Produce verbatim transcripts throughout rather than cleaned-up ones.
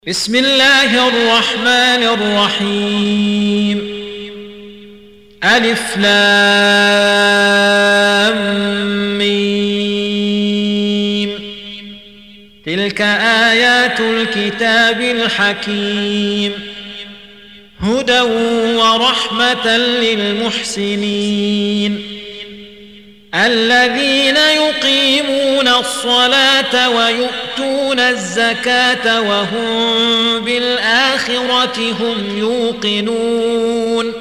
بسم الله الرحمن الرحيم. ألف لام ميم. تلك آيات الكتاب الحكيم، هدى ورحمة للمحسنين الذين يقيمون الصلاة ويؤتون الزكاة وهم بالآخرة هم يوقنون.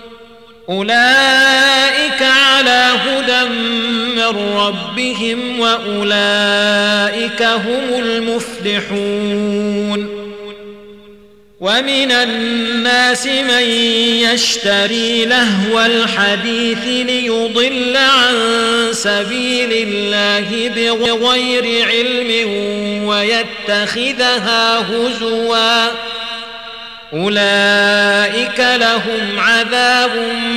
أولئك على هدى من ربهم وأولئك هم المفلحون. ومن الناس من يشتري لهو الحديث ليضل عن سبيل الله بغير علم ويتخذها هزوا، أولئك لهم عذاب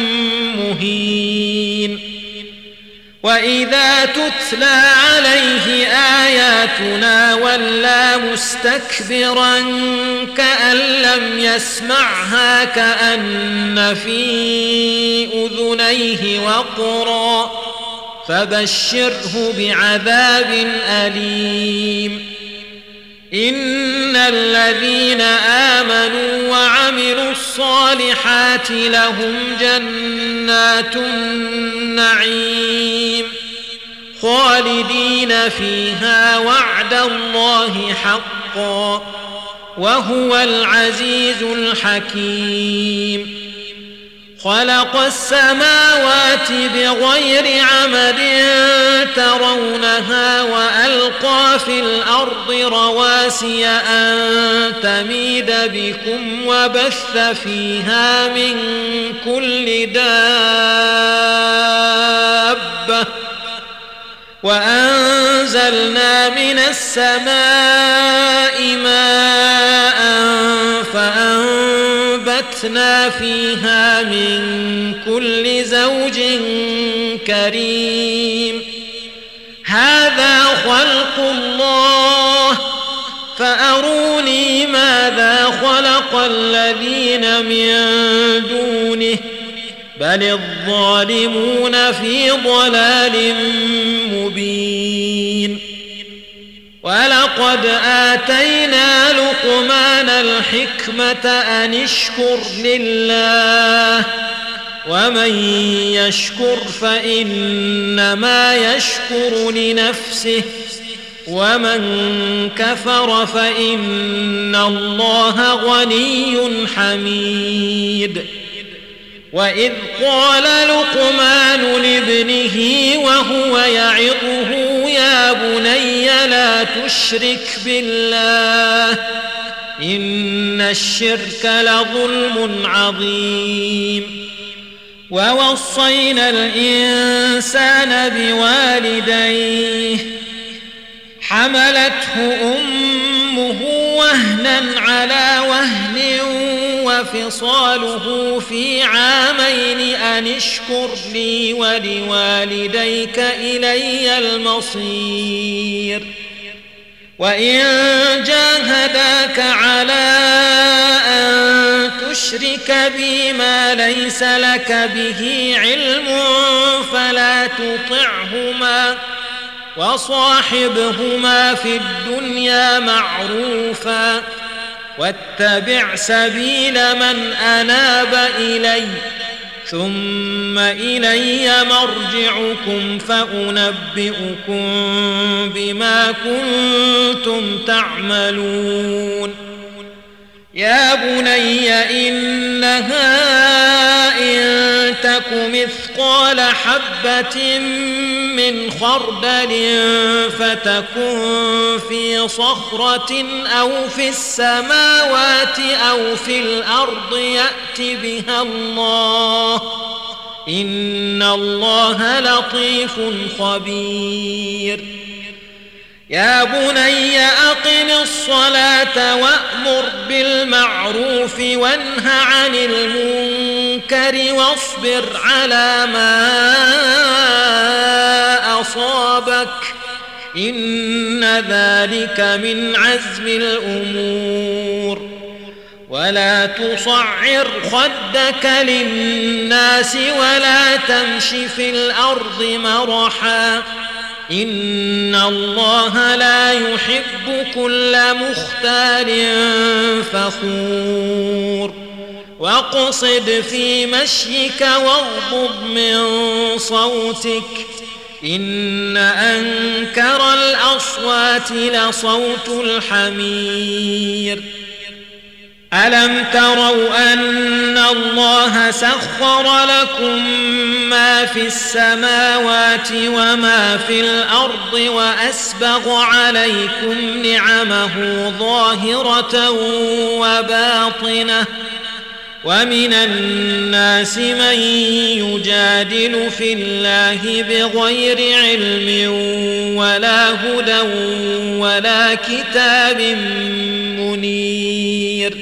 مهين. وإذا تتلى عليه آياتنا ولى مستكبرا كأن لم يسمعها كأن في أذنيه وقرا، فبشره بعذاب أليم. إن الذين آمنوا وعملوا الصالحات لهم جنات النعيم خالدين فيها وعد الله حقا، وهو العزيز الحكيم. خلق السماوات بغير عمد ترونها وألقى في الأرض رواسي أن تميد بكم وبث فيها من كل دابة، وأنزلنا من السماء ماء فأنبتنا فيها من كل زوج كريم. هذا خلق الله فأروني ماذا خلق الذين من دونه، بل الظالمون في ضلال مبين. ولقد آتينا لقمان الحكمة أن اشكر لله، ومن يشكر فإنما يشكر لنفسه، ومن كفر فإن الله غني حميد. وإذ قال لقمان لابنه وهو يعظه يا بني لا تشرك بالله إن الشرك لظلم عظيم. ووصينا الإنسان بوالديه حملته أمه وهنا على وهن وفصاله في عامين أن اشكر لي ولوالديك إلي المصير. وإن جاهداك على أن تشرك بي ما ليس لك به علم فلا تطعهما، وصاحبهما في الدنيا معروفا، واتبع سبيل من أناب إلي، ثم إلي مرجعكم فأنبئكم بما كنتم تعملون. يا بني إنها إن تك مثقال حبة من خردل فتكن في صخرة أو في السماوات أو في الأرض يأت بها الله، إن الله لطيف خبير. يا بني أقم الصلاة وأمر بالمعروف وانه عن المنكر واصبر على ما أصابك إن ذلك من عزم الأمور. ولا تصعر خدك للناس ولا تمش في الأرض مرحا إن الله لا يحب كل مختال فخور. واقصد في مشيك واغضض من صوتك إن أنكر الأصوات لصوت الحمير. ألم تروا أن الله سخر لكم ما في السماوات وما في الأرض وأسبغ عليكم نعمه ظاهرة وباطنة ومن الناس من يجادل في الله بغير علم ولا هدى ولا كتاب منير.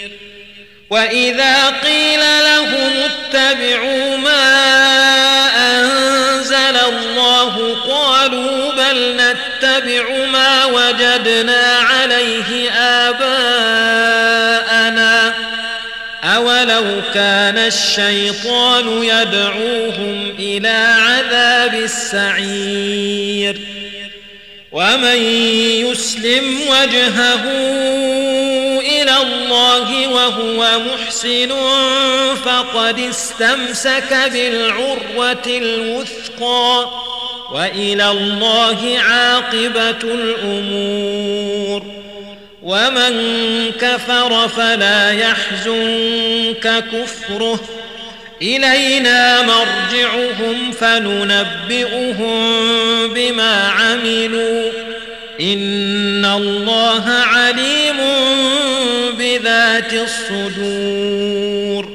وإذا قيل لهم اتبعوا ما أنزل الله قالوا بل نتبع ما وجدنا عليه آباءنا أولو كان الشيطان يدعوهم إلى عذاب السعير. ومن يسلم وجهه إلى الله وهو محسن فقد استمسك بالعروة الوثقى وإلى الله عاقبة الأمور. ومن كفر فلا يحزنك كفره إلينا مرجعهم فننبئهم بما عملوا إن الله عليم بذات الصدور.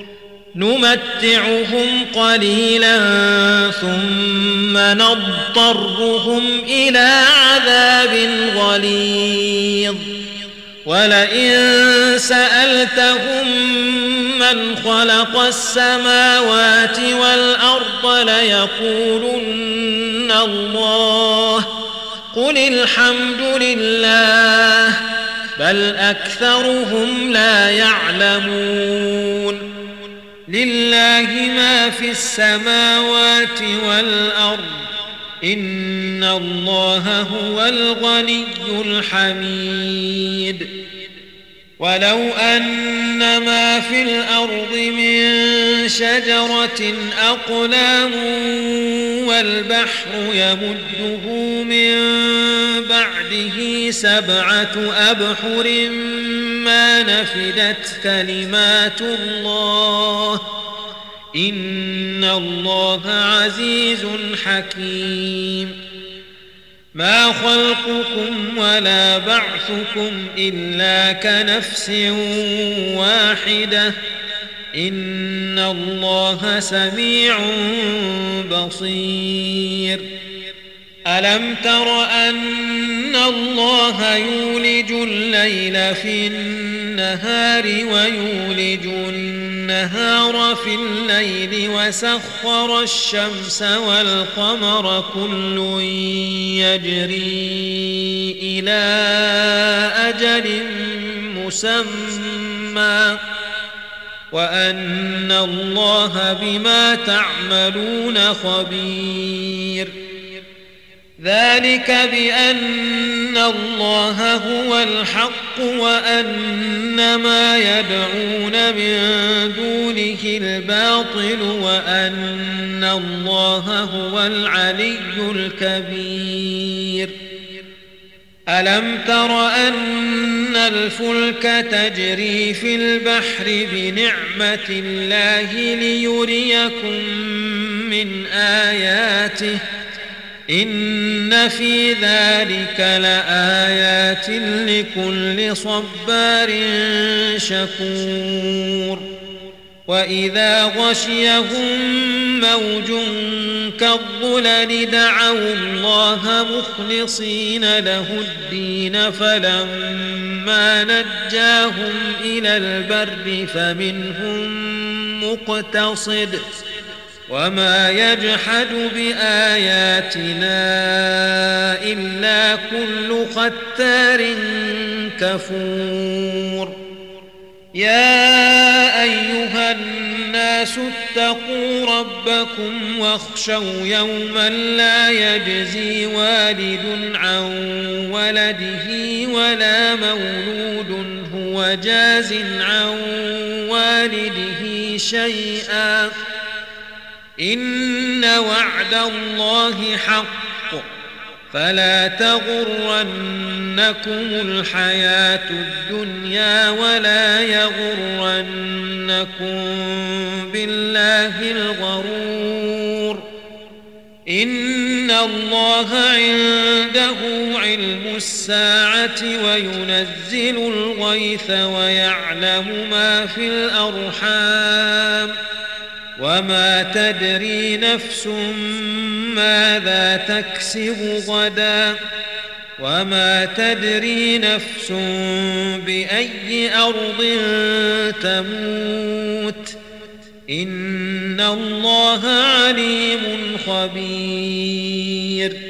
نمتعهم قليلا ثم نضطرهم إلى عذاب غليظ. ولئن سألتهم من خلق السماوات والأرض ليقولن الله قل الحمد لله بل أكثرهم لا يعلمون. لله ما في السماوات والأرض إن الله هو الغني الحميد. ولو أن ما في الأرض من شجرة أقلام والبحر يمده من بعده سبعة أبحر ما نفدت كلمات الله إن الله عزيز حكيم. ما خلقكم ولا بعثكم إلا كنفس واحدة إن الله سميع بصير. ألم تر أن الله يولج الليل في النهار ويولج النهار في الليل وسخر الشمس والقمر كل يجري إلى أجل مسمى وأن الله بما تعملون خبير. ذلك بأن الله هو الحق وأن ما يدعون من دونه الباطل وأن الله هو العلي الكبير. ألم تر أن الفلك تجري في البحر بنعمة الله ليريكم من آياته إن في ذلك لآيات لكل صبار شكور. وإذا غشيهم موج كالظلل دعوا الله مخلصين له الدين فلما نجاهم إلى البر فمنهم مقتصد وما يجحد بآياتنا إلا كل ختار كفور يا أيها الناس اتقوا ربكم واخشوا يوما لا يجزي والد عن ولده ولا مولود هو جاز عن والده شيئا إن وعد الله حق فلا تغرنكم الحياة الدنيا ولا يغرنكم بالله الغرور إن الله عنده علم الساعة وينزل الغيث ويعلم ما في الأرحام وما تدري نفس ماذا تكسب غدا وما تدري نفس بأي أرض تموت إن الله عليم خبير